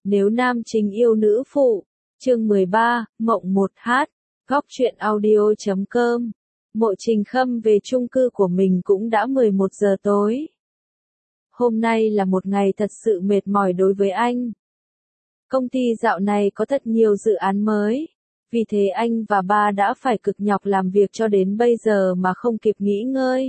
Nếu nam chính yêu nữ phụ. Chương 13, Mộng 1H. Góc truyện audio.com. Mộ Trình Khâm về chung cư của mình cũng đã 11 giờ tối. Hôm nay là một ngày thật sự mệt mỏi đối với anh. Công ty dạo này có thật nhiều dự án mới. Vì thế anh và ba đã phải cực nhọc làm việc cho đến bây giờ mà không kịp nghỉ ngơi.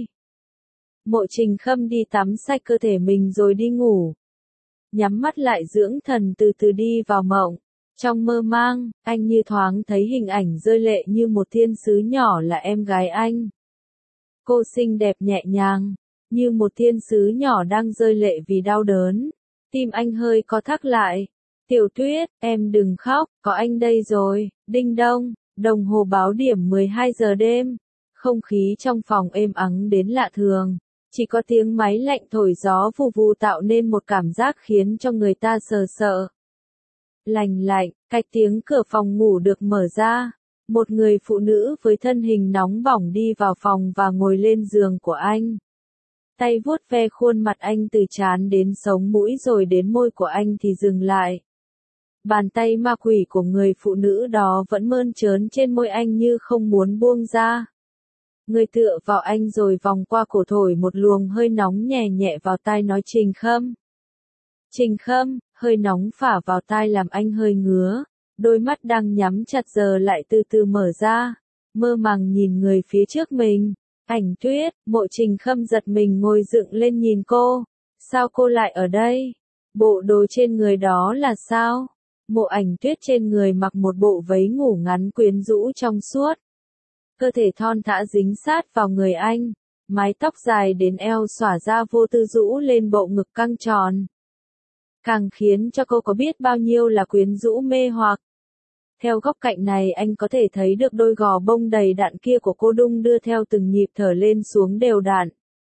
Mộ Trình Khâm đi tắm sạch cơ thể mình rồi đi ngủ. Nhắm mắt lại dưỡng thần từ từ đi vào mộng. Trong mơ mang, anh như thoáng thấy hình ảnh rơi lệ như một thiên sứ nhỏ là em gái anh. Cô xinh đẹp nhẹ nhàng, như một thiên sứ nhỏ đang rơi lệ vì đau đớn. Tim anh hơi co thắt lại. Tiểu Tuyết, em đừng khóc, có anh đây rồi. Đinh đông, đồng hồ báo điểm 12 giờ đêm. Không khí trong phòng êm ắng đến lạ thường. Chỉ có tiếng máy lạnh thổi gió vù vù tạo nên một cảm giác khiến cho người ta sờ sợ. Lành lạnh, cách tiếng cửa phòng ngủ được mở ra. Một người phụ nữ với thân hình nóng bỏng đi vào phòng và ngồi lên giường của anh. Tay vuốt ve khuôn mặt anh từ trán đến sống mũi rồi đến môi của anh thì dừng lại. Bàn tay ma quỷ của người phụ nữ đó vẫn mơn trớn trên môi anh như không muốn buông ra. Người tựa vào anh rồi vòng qua cổ thổi một luồng hơi nóng nhẹ nhẹ vào tai nói Trình Khâm. Trình Khâm, hơi nóng phả vào tai làm anh hơi ngứa. Đôi mắt đang nhắm chặt giờ lại từ từ mở ra. Mơ màng nhìn người phía trước mình. Ảnh Tuyết, Mộ Trình Khâm giật mình ngồi dựng lên nhìn cô. Sao cô lại ở đây? Bộ đồ trên người đó là sao? Mộ Ảnh Tuyết trên người mặc một bộ váy ngủ ngắn quyến rũ trong suốt. Cơ thể thon thả dính sát vào người anh. Mái tóc dài đến eo xõa ra vô tư rũ lên bộ ngực căng tròn. Càng khiến cho cô có biết bao nhiêu là quyến rũ mê hoặc. Theo góc cạnh này anh có thể thấy được đôi gò bông đầy đặn kia của cô đung đưa theo từng nhịp thở lên xuống đều đặn.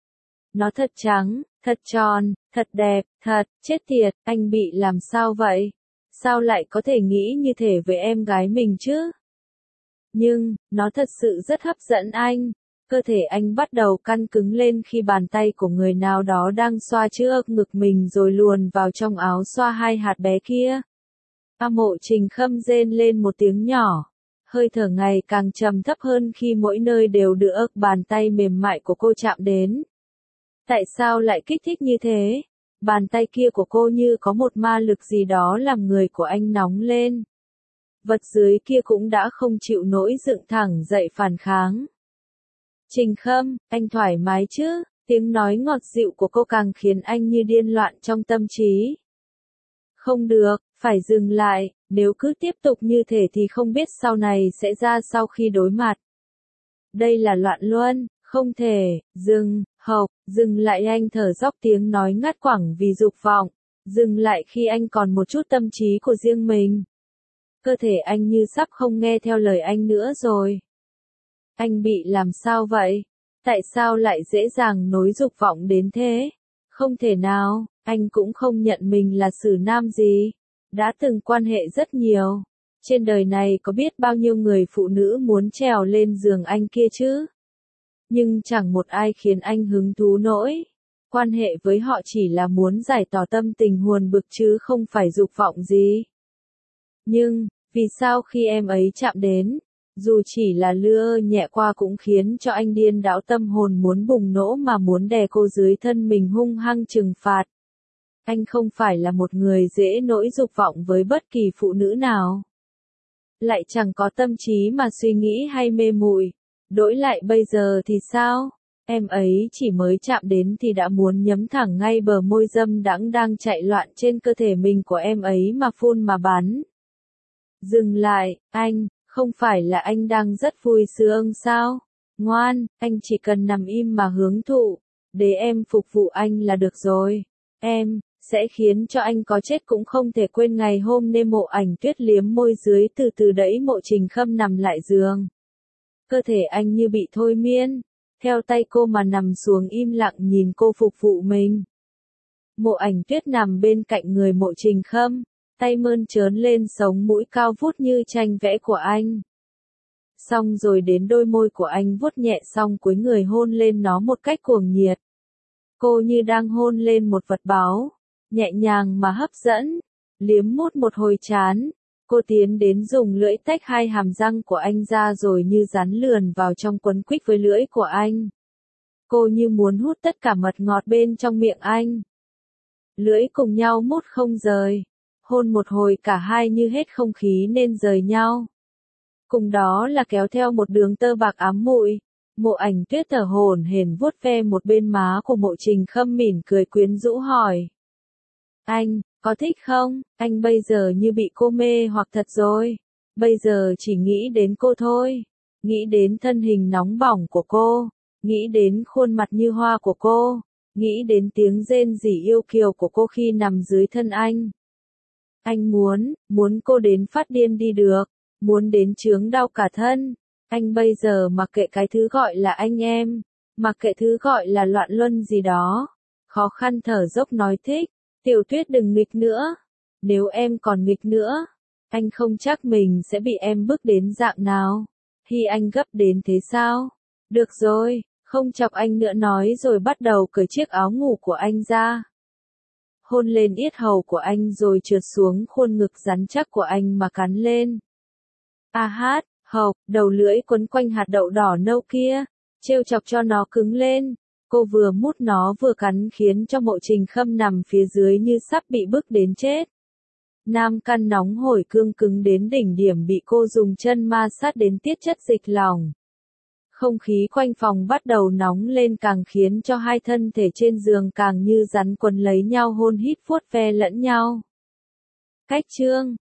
Nó thật trắng, thật tròn, thật đẹp, thật, chết tiệt, anh bị làm sao vậy? Sao lại có thể nghĩ như thế với em gái mình chứ? Nhưng, nó thật sự rất hấp dẫn anh. Cơ thể anh bắt đầu căng cứng lên khi bàn tay của người nào đó đang xoa trước ngực mình rồi luồn vào trong áo xoa hai hạt bé kia. Mộ Trình Khâm rên lên một tiếng nhỏ. Hơi thở ngày càng trầm thấp hơn khi mỗi nơi đều được bàn tay mềm mại của cô chạm đến. Tại sao lại kích thích như thế? Bàn tay kia của cô như có một ma lực gì đó làm người của anh nóng lên. Vật dưới kia cũng đã không chịu nổi dựng thẳng dậy phản kháng. Trình Khâm, anh thoải mái chứ? Tiếng nói ngọt dịu của cô càng khiến anh như điên loạn trong tâm trí. Không được, phải dừng lại, nếu cứ tiếp tục như thế thì không biết sau này sẽ ra sau khi đối mặt. Đây là loạn luân, không thể, dừng lại anh thở dốc tiếng nói ngắt quãng vì dục vọng, dừng lại khi anh còn một chút tâm trí của riêng mình. Cơ thể anh như sắp không nghe theo lời anh nữa rồi. Anh bị làm sao vậy? Tại sao lại dễ dàng nối dục vọng đến thế? Không thể nào, anh cũng không nhận mình là xử nam gì. Đã từng quan hệ rất nhiều. Trên đời này có biết bao nhiêu người phụ nữ muốn trèo lên giường anh kia chứ? Nhưng chẳng một ai khiến anh hứng thú nổi. Quan hệ với họ chỉ là muốn giải tỏa tâm tình huồn bực chứ không phải dục vọng gì. Nhưng, vì sao khi em ấy chạm đến, dù chỉ là lưa nhẹ qua cũng khiến cho anh điên đảo tâm hồn muốn bùng nổ mà muốn đè cô dưới thân mình hung hăng trừng phạt. Anh không phải là một người dễ nổi dục vọng với bất kỳ phụ nữ nào. Lại chẳng có tâm trí mà suy nghĩ hay mê muội. Đổi lại bây giờ thì sao? Em ấy chỉ mới chạm đến thì đã muốn nhấm thẳng ngay bờ môi dâm đãng đang chạy loạn trên cơ thể mình của em ấy mà phun mà bắn. Dừng lại, anh, không phải là anh đang rất vui sướng sao? Ngoan, anh chỉ cần nằm im mà hưởng thụ, để em phục vụ anh là được rồi. Em sẽ khiến cho anh có chết cũng không thể quên ngày hôm nay. Mộ Ảnh Tuyết liếm môi dưới từ từ đẩy Mộ Trình Khâm nằm lại giường. Cơ thể anh như bị thôi miên, theo tay cô mà nằm xuống im lặng nhìn cô phục vụ mình. Mộ Ảnh Tuyết nằm bên cạnh người Mộ Trình Khâm, tay mơn trớn lên sống mũi cao vút như tranh vẽ của anh. Xong rồi đến đôi môi của anh vuốt nhẹ xong cúi người hôn lên nó một cách cuồng nhiệt. Cô như đang hôn lên một vật báu, nhẹ nhàng mà hấp dẫn. Liếm mút một hồi chán, cô tiến đến dùng lưỡi tách hai hàm răng của anh ra rồi như rắn lườn vào trong quấn quýt với lưỡi của anh. Cô như muốn hút tất cả mật ngọt bên trong miệng anh. Lưỡi cùng nhau mút không rời. Hôn một hồi cả hai như hết không khí nên rời nhau. Cùng đó là kéo theo một đường tơ bạc ám mụi. Mộ Ảnh Tuyết thở hổn hển vuốt ve một bên má của Mộ Trình Khâm mỉm cười quyến rũ hỏi. Anh, có thích không? Anh bây giờ như bị cô mê hoặc thật rồi. Bây giờ chỉ nghĩ đến cô thôi. Nghĩ đến thân hình nóng bỏng của cô. Nghĩ đến khuôn mặt như hoa của cô. Nghĩ đến tiếng rên rỉ yêu kiều của cô khi nằm dưới thân anh. Anh muốn cô đến phát điên đi được. Muốn đến chướng đau cả thân. Anh bây giờ mặc kệ cái thứ gọi là anh em. Mặc kệ thứ gọi là loạn luân gì đó. Khó khăn thở dốc nói thích. Tiểu Tuyết đừng nghịch nữa. Nếu em còn nghịch nữa, anh không chắc mình sẽ bị em bức đến dạng nào. Thì anh gấp đến thế sao? Được rồi, không chọc anh nữa nói rồi bắt đầu cởi chiếc áo ngủ của anh ra. Hôn lên yết hầu của anh rồi trượt xuống khuôn ngực rắn chắc của anh mà cắn lên. A hát, hộc, đầu lưỡi quấn quanh hạt đậu đỏ nâu kia, trêu chọc cho nó cứng lên. Cô vừa mút nó vừa cắn khiến cho Mộ Trình Khâm nằm phía dưới như sắp bị bức đến chết. Nam căn nóng hổi cương cứng đến đỉnh điểm bị cô dùng chân ma sát đến tiết chất dịch lòng. Không khí quanh phòng bắt đầu nóng lên càng khiến cho hai thân thể trên giường càng như rắn quấn lấy nhau hôn hít vuốt ve lẫn nhau. Cách chương